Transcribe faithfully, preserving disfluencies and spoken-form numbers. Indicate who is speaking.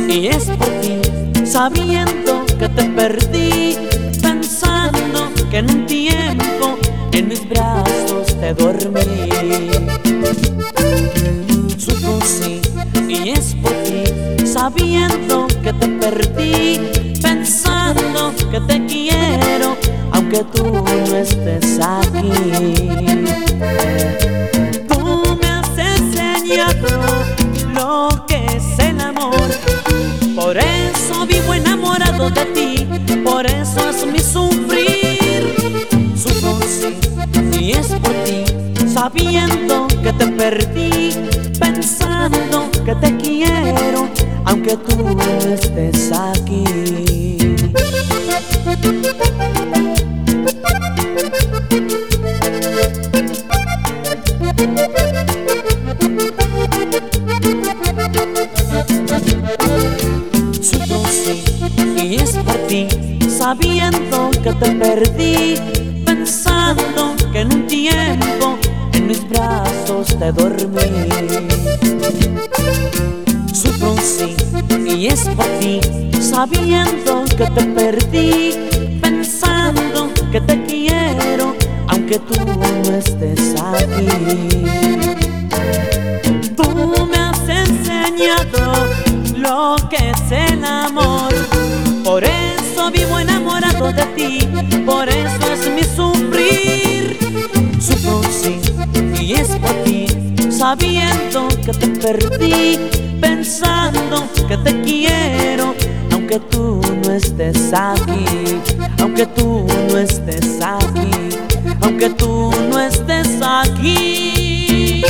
Speaker 1: y es por ti, sabiendo que te perdí, pensando que en un tiempo en mis brazos te dormí. Sufro sí, y es por ti, sabiendo que te perdí, pensando que te quiero, aunque tú no estés aquí. Tú me has enseñado lo que es el amor, por eso vivo enamorado de ti, por eso es mi sufrir. Sufro sí, y es por ti, sabiendo que te perdí, pensando que te quiero, aunque tú no estés aquí. Sufro sí, y es por ti, sabiendo que te perdí, pensando que en un tiempo en mis brazos te dormí. Sufro sí, y es por ti, sabiendo que te perdí, pensando que te quiero, aunque tú no estés aquí. Tú me has enseñado lo que es el amor, por eso vivo enamorado de ti, por eso es mi sufrir. Sufro sí, y es por ti, sabiendo que te perdí, pensando que te quiero, aunque tú no estés aquí, aunque tú no estés aquí, aunque tú no estés aquí.